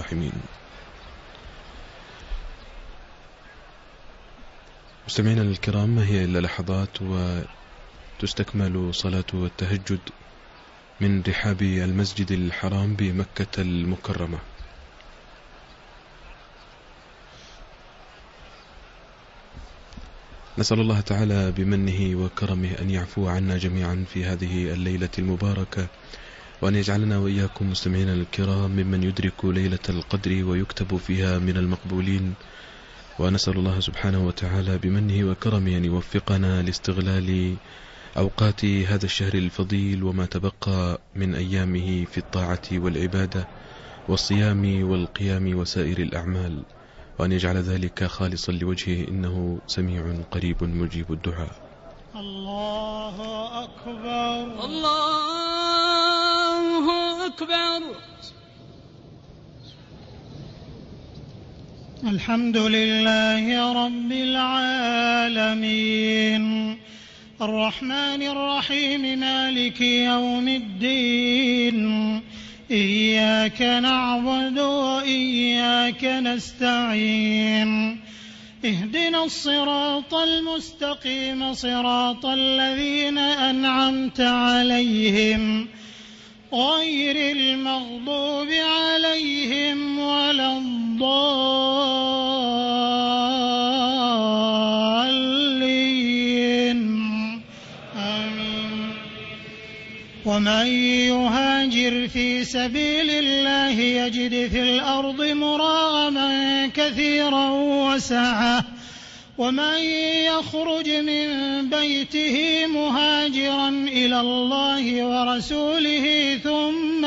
الراحمين. مستمعينا الكرام، ما هي إلا لحظات وتستكمل صلاة التهجد من رحاب المسجد الحرام بمكة المكرمة. نسأل الله تعالى بمنه وكرمه أن يعفو عنا جميعا في هذه الليلة المباركة، وأن يجعلنا وإياكم مستمعينا الكرام ممن يدرك ليلة القدر ويكتب فيها من المقبولين. ونسأل الله سبحانه وتعالى بمنه وكرمه أن يوفقنا لاستغلال أوقات هذا الشهر الفضيل وما تبقى من أيامه في الطاعة والعبادة والصيام والقيام وسائر الأعمال، وأن يجعل ذلك خالصا لوجهه، إنه سميع قريب مجيب الدعاء. الله أكبر، الله أكبر. الحمد لله رب العالمين، الرحمن الرحيم، مالك يوم الدين، إياك نعبد وإياك نستعين، اهدنا الصراط المستقيم، صراط الذين أنعمت عليهم غير المغضوب عليهم ولا الضالين، آمين. ومن يهاجر في سبيل الله يجد في الأرض مراغما كثيرا وسعة، ومن يخرج من بيته مهاجرا إلى الله ورسوله ثم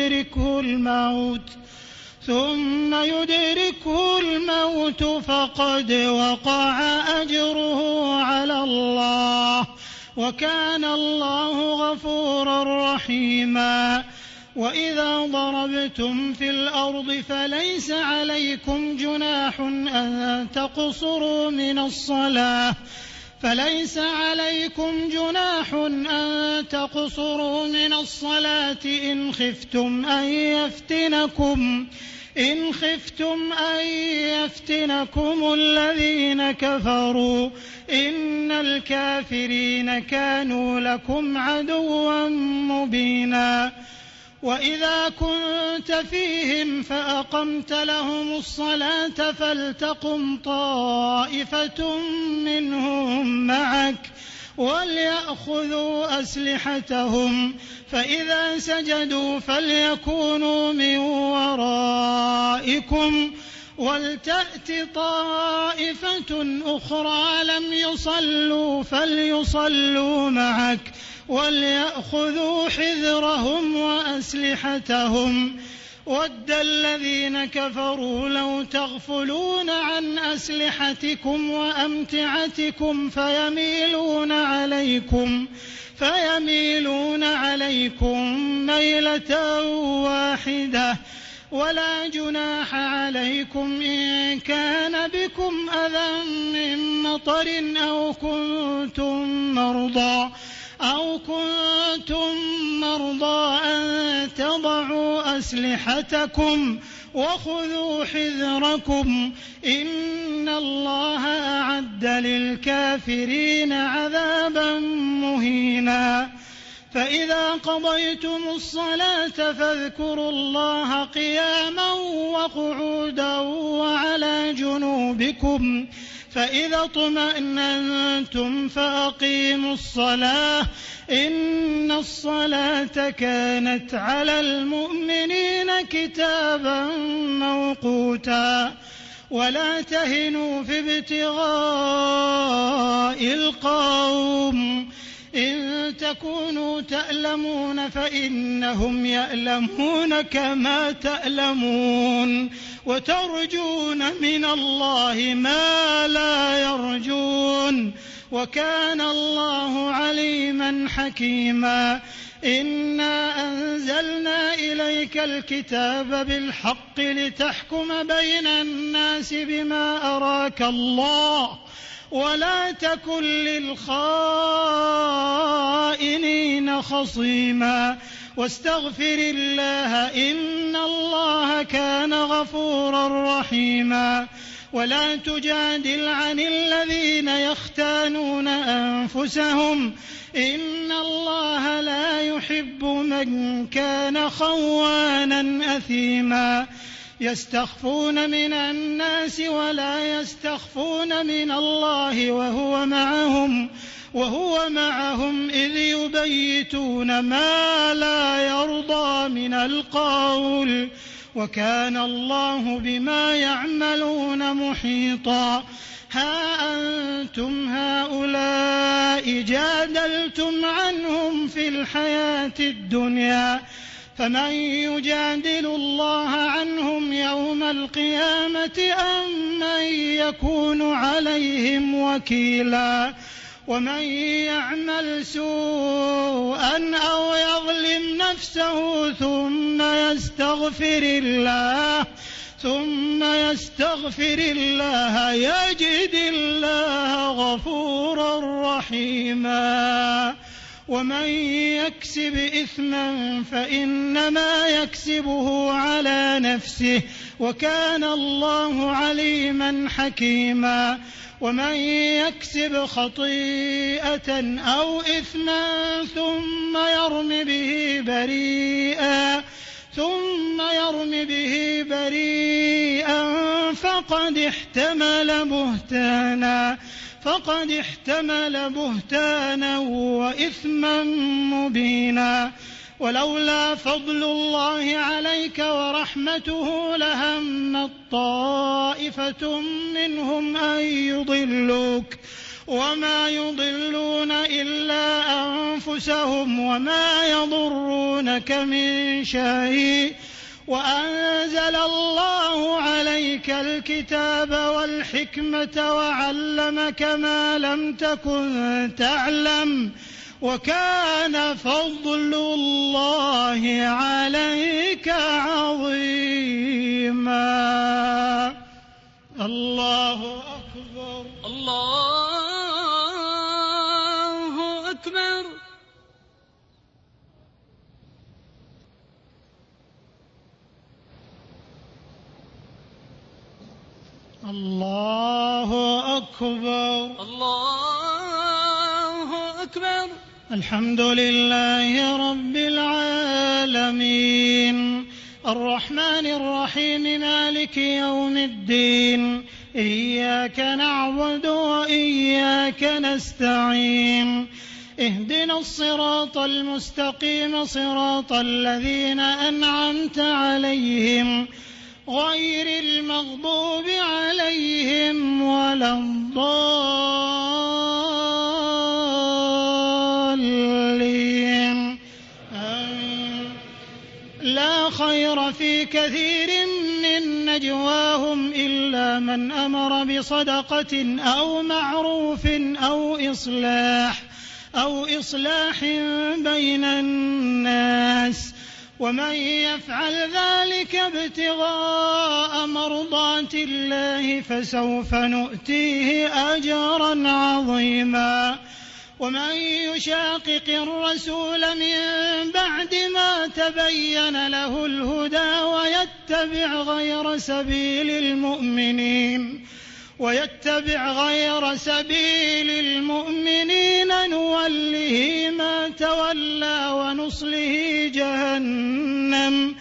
يدركه الموت فقد وقع أجره على الله، وكان الله غفورا رحيما. وإذا ضربتم في الأرض فليس عليكم جناح أن تقصروا من الصلاة إن خفتم أن يفتنكم الذين كفروا، إن الكافرين كانوا لكم عدوا مبينا. وإذا كنت فيهم فأقمت لهم الصلاة فلتقم طائفة منهم معك وليأخذوا أسلحتهم، فإذا سجدوا فليكونوا من ورائكم ولتأت طائفة أخرى لم يصلوا فليصلوا معك وليأخذوا حذرهم وأسلحتهم. وَدَّ الذين كفروا لو تغفلون عن أسلحتكم وأمتعتكم فيميلون عليكم ميلة واحدة. ولا جناح عليكم إن كان بكم أذى من مطر أو كنتم مرضى أن تضعوا أسلحتكم وخذوا حذركم، إن الله أعد للكافرين عذابا مهينا. فإذا قضيتم الصلاة فاذكروا الله قياما وقعودا وعلى جنوبكم، فإذا اطمأننتم فأقيموا الصلاة، إن الصلاة كانت على المؤمنين كتابا موقوتا. ولا تهنوا في ابتغاء القوم، إن تكونوا تألمون فإنهم يألمون كما تألمون، وترجون من الله ما لا يرجون، وكان الله عليما حكيما. إنا أنزلنا إليك الكتاب بالحق لتحكم بين الناس بما أراك الله، ولا تكن للخائنين خصيما، واستغفر الله إن الله كان غفورا رحيما. ولا تجادل عن الذين يختانون أنفسهم إن الله لا يحب من كان خوانا أثيما. يستخفون من الناس ولا يستخفون من الله وهو معهم إذ يبيتون ما لا يرضى من القول وكان الله بما يعملون محيطا. ها أنتم هؤلاء جادلتم عنهم في الحياة الدنيا فمن يجادل الله عنهم يوم القيامة أم من يكون عليهم وكيلا. ومن يعمل سوءا أو يظلم نفسه ثم يستغفر الله يجد الله غفورا رحيما. ومن يكسب إثما فإنما يكسبه على نفسه وكان الله عليما حكيما. ومن يكسب خطيئة أو إثما ثم يرم به بريئا فقد احتمل بهتانا وإثما مبينا. ولولا فضل الله عليك ورحمته لهمت طائفة منهم أن يضلوك وما يضلون إلا أنفسهم وما يضرونك من شيء وأنزل الله عليك الكتاب والحكمة وعلمك ما لم تكن تعلم وكان فضل الله عليك عظيما. الله أكبر الله أكبر. الله أكبر الله أكبر. الحمد لله رب العالمين الرحمن الرحيم مالك يوم الدين إياك نعبد وإياك نستعين اهدنا الصراط المستقيم صراط الذين أنعمت عليهم غير المغضوب عليهم ولا الضالين. لا خير في كثير من نجواهم إلا من أمر بصدقة أو معروف أو إصلاح بين الناس ومن يفعل ذلك ابتغاء مرضات الله فسوف نؤتيه أجرا عظيما. ومن يشاقق الرسول من بعد ما تبين له الهدى ويتبع غير سبيل المؤمنين نوله ما تولى ونصله جهنم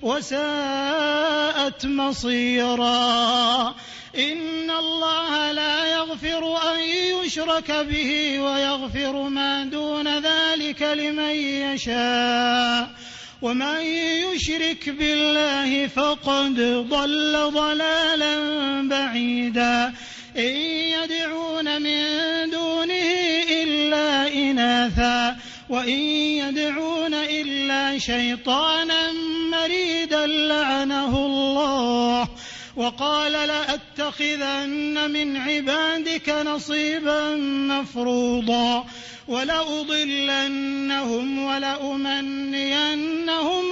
وساءت مصيرا. إن الله لا يغفر أن يشرك به ويغفر ما دون ذلك لمن يشاء ومن يشرك بالله فقد ضل ضلالا بعيدا. إن يدعون من دونه إلا إناثا وإن يدعون إلا شيطانا مريدا لعنه الله وقال لأتخذن من عبادك نصيبا مفروضا ولأضلنهم ولأمنينهم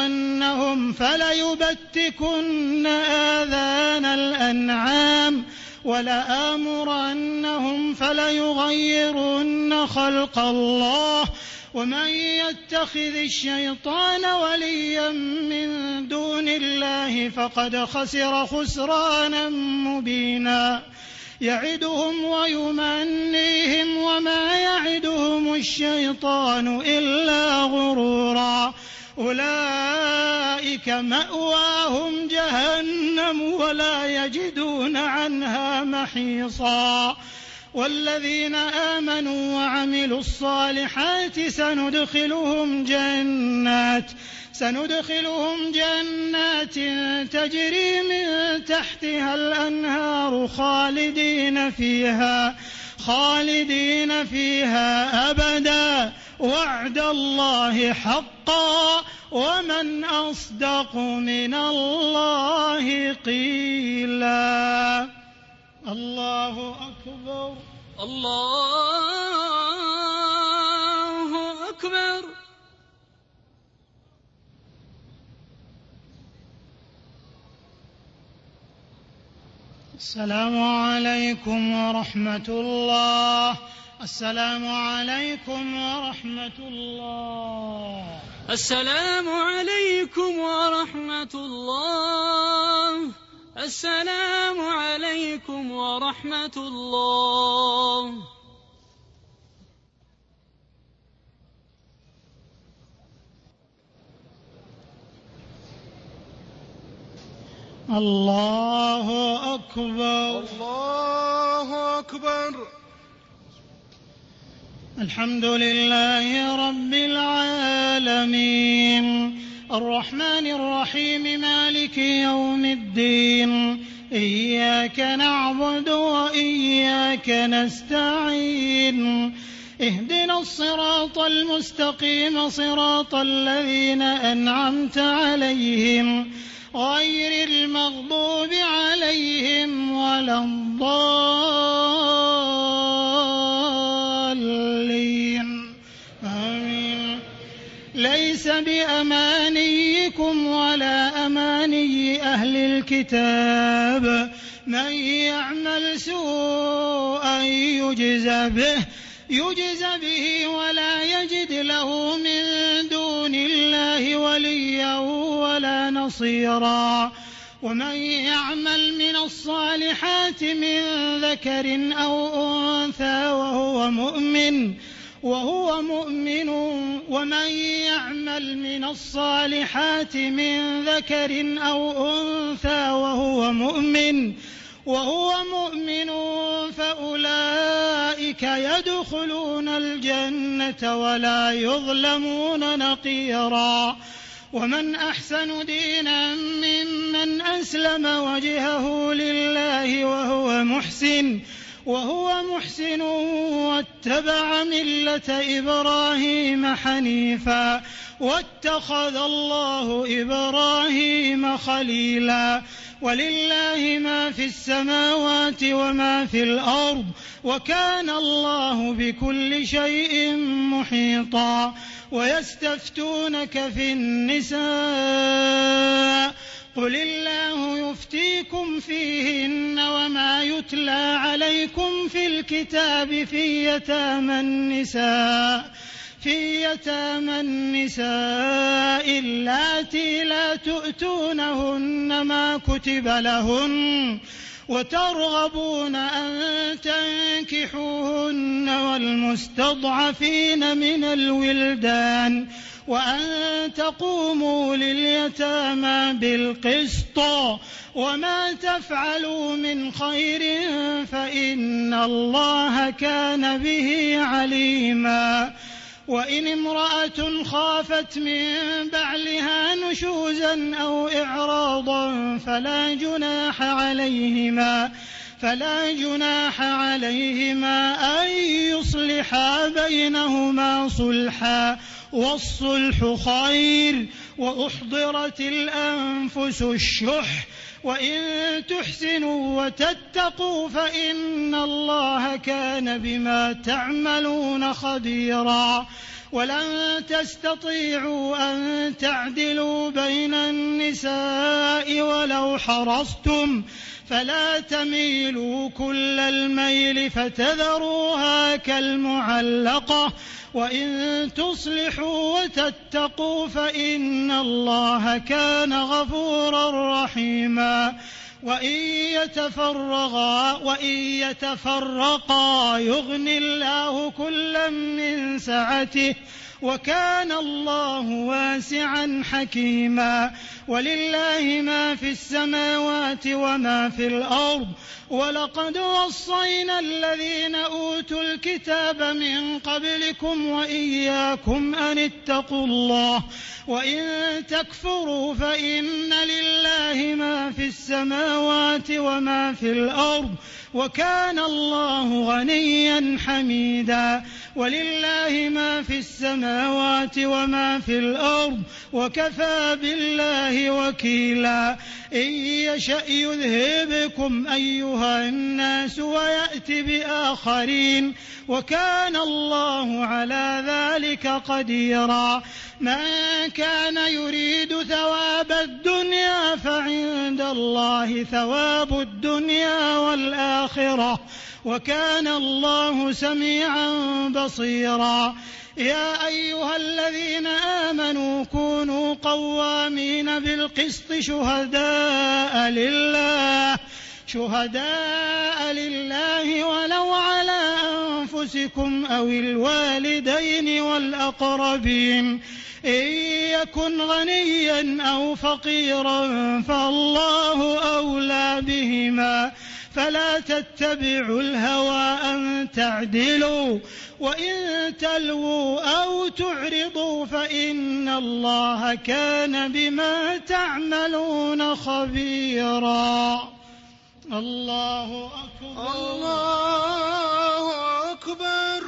ولآمرنهم فليبتكن آذان الأنعام ولآمرنهم فليغيرن خلق الله ومن يتخذ الشيطان وليا من دون الله فقد خسر خسرانا مبينا يعدهم ويمنيهم وما يعدهم الشيطان إلا غرورا أولئك مأواهم جهنم ولا يجدون عنها محيصا والذين آمنوا وعملوا الصالحات سندخلهم جنات تجري من تحتها الأنهار خالدين فيها أبدا وعد الله حقا ومن أصدق من الله قيلا. الله أكبر. الله أكبر. السلام عليكم ورحمة الله. السلام عليكم ورحمة الله. السلام عليكم ورحمة الله. السلام عليكم ورحمة الله. الله أكبر. الله أكبر. الحمد لله رب العالمين الرحمن الرحيم مالك يوم الدين إياك نعبد وإياك نستعين اهدنا الصراط المستقيم صراط الذين أنعمت عليهم غير المغضوب عليهم ولا الضالين آمين. ليس بأمانيكم ولا أماني أهل الكتاب من يعمل سوءا يجز به ولا يجد له من دون الله وليا ولا نصيرا. ومن يعمل من الصالحات من ذكر أو أنثى ومن يعمل من الصالحات من ذكر أو أنثى وهو مؤمن فأولئك يدخلون الجنة ولا يظلمون نقيرا. ومن أحسن دينا ممن أسلم وجهه لله وهو محسن واتبع ملة إبراهيم حنيفا واتخذ الله إبراهيم خليلا. ولله ما في السماوات وما في الأرض وكان الله بكل شيء محيطا. ويستفتونك في النساء قل الله يفتيكم فيهن وما يتلى عليكم في الكتاب في يتامى النساء اللاتي لا تؤتونهن ما كتب لهن وترغبون أن تنكحوهن والمستضعفين من الولدان وأن تقوموا لليتامى بالقسط وما تفعلوا من خير فإن الله كان به عليما. وإن امرأة خافت من بعلها نشوزا أو إعراضا فلا جناح عليهما أن يصلحا بينهما صلحا والصلح خير. وأحضرت الأنفس الشح وإن تحسنوا وتتقوا فإن الله كان بما تعملون خبيرا. ولن تستطيعوا أن تعدلوا بين النساء ولو حرصتم فلا تميلوا كل الميل فتذروها كالمعلقة وإن تصلحوا وتتقوا فإن الله كان غفورا رحيما وإن يتفرقا يغني الله كلا من سعته وكان الله واسعا حكيما ولله ما في السماوات وما في الأرض ولقد وصينا الذين أوتوا الكتاب من قبلكم وإياكم أن اتقوا الله وإن تكفروا فإن لله ما في السماوات وما في الأرض وكان الله غنيا حميدا ولله ما في السماوات وما في الأرض وكفى بالله وكيلا إن يشأ يذهبكم أيها الناس ويأت بآخرين وكان الله على ذلك قديرا من كان يريد ثواب الدنيا فعند الله ثواب الدنيا والآخرة وكان الله سميعا بصيرا يا أيها الذين آمنوا كونوا قوامين بالقسط شهداء لله ولو على أنفسكم أو الوالدين والأقربين إن يكن غنيا أو فقيرا فالله أولى بهما فلا تتبعوا الهوى أن تعدلوا وإن تلووا أو تعرضوا فإن الله كان بما تعملون خبيرا. الله أكبر الله أكبر.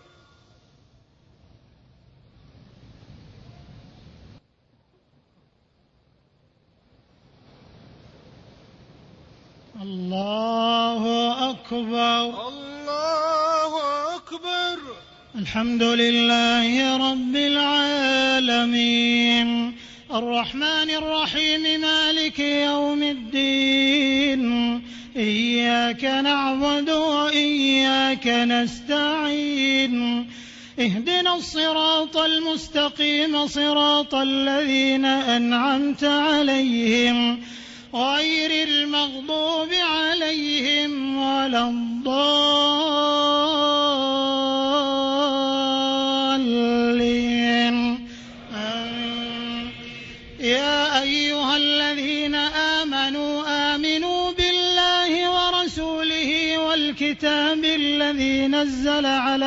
الله أكبر. الله أكبر. الحمد لله رب العالمين الرحمن الرحيم مالك يوم الدين إياك نعبد وإياك نستعين اهدنا الصراط المستقيم صراط الذين أنعمت عليهم غير المغضوب عليهم ولا الضالين. يا أيها الذين آمنوا بالله ورسوله والكتاب الذي نزل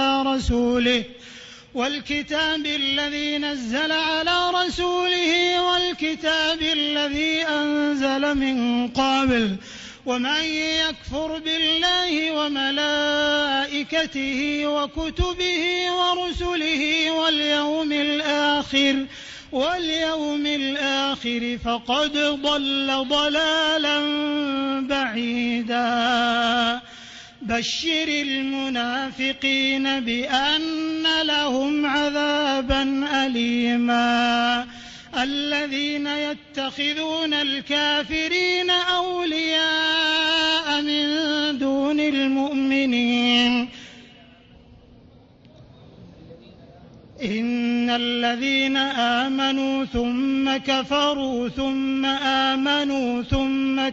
على رسوله والكتاب الذي أنزل من قبل ومن يكفر بالله وملائكته وكتبه ورسله واليوم الآخر فقد ضل ضلالا بعيدا. بشر المنافقين بأن لهم عذابا أليما الذين يتخذون الكافرين أولياء من دون المؤمنين إن الذين آمنوا ثم كفروا ثم آمنوا ثم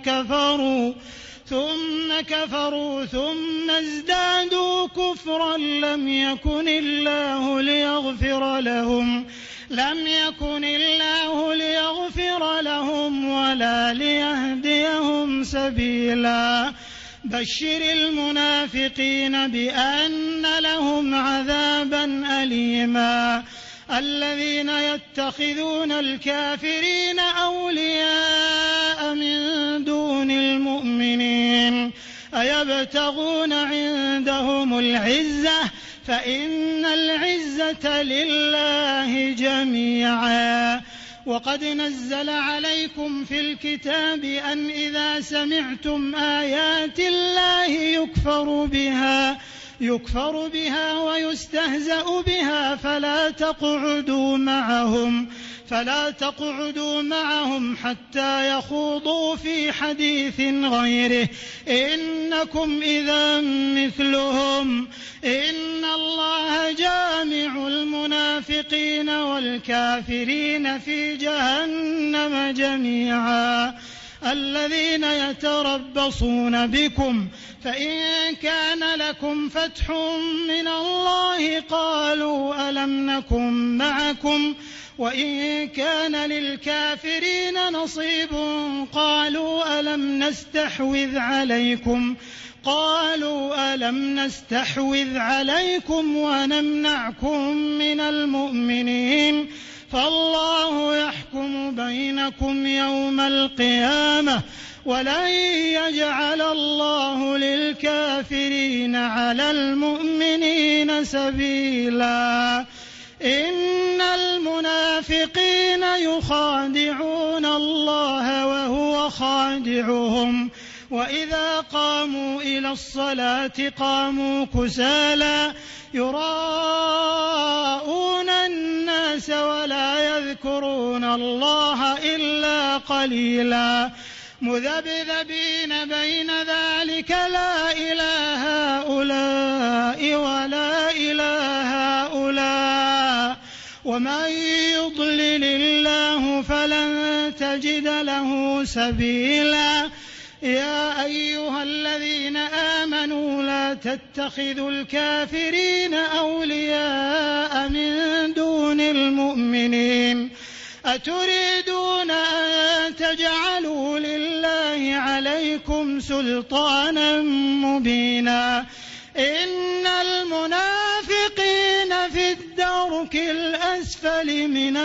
كفروا ثم ازدادوا كفرا لم يكن الله ليغفر لهم ولا ليهديهم سبيلا. بشر المنافقين بأن لهم عذابا أليما الذين يتخذون الكافرين أولياء من دون المؤمنين أيبتغون عندهم العزة فإن العزة لله جميعا. وقد نزل عليكم في الكتاب أن إذا سمعتم آيات الله يكفر بها ويستهزأ بها فلا فلا تقعدوا معهم حتى يخوضوا في حديث غيره إنكم إذا مثلهم إن الله جامع المنافقين والكافرين في جهنم جميعا الذين يتربصون بكم فإن كان لكم فتح من الله قالوا ألم نكن معكم وإن كان للكافرين نصيب قالوا ألم نستحوذ عليكم ونمنعكم من المؤمنين فالله يحكم بينكم يوم القيامة ولن يجعل الله للكافرين على المؤمنين سبيلا إن المنافقين يخادعون الله وهو خادعهم وإذا قاموا إلى الصلاة قاموا كسالى يراءون الناس ولا يذكرون الله إلا قليلا مذبذبين بين ذلك لا إله هؤلاء ولا إله هؤلاء ومن يضلل الله فلن تجد له سبيلا يا أيها الذين آمنوا لا تتخذوا الكافرين أولياء من دون المؤمنين أتريدون أن تجعلوا لله عليكم سلطانا مبينا إن المنافقين في الدرك الأسفل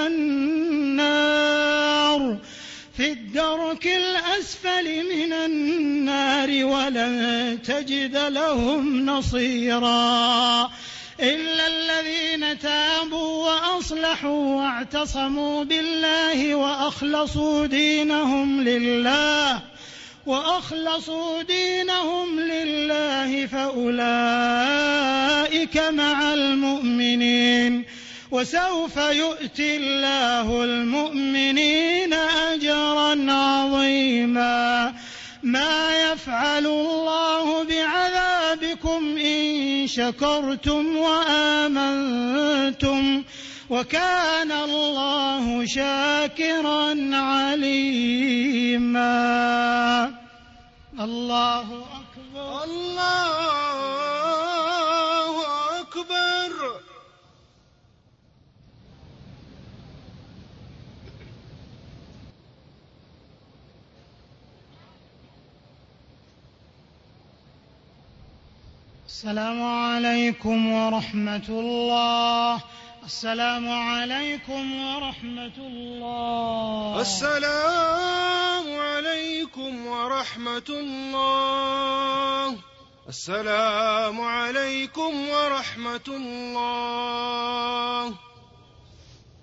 من النار ولن تجد لهم نصيرا إلا الذين تابوا وأصلحوا واعتصموا بالله وأخلصوا دينهم لله فأولئك مع المؤمنين وسوف يؤتي الله المؤمنين أجرا عظيما ما يفعل الله بعذابكم إن شكرتم وآمنتم وكان الله شاكرا عليما الله أكبر الله أكبر السلام عليكم ورحمة الله السلام عليكم ورحمة الله السلام عليكم ورحمة الله السلام عليكم ورحمة الله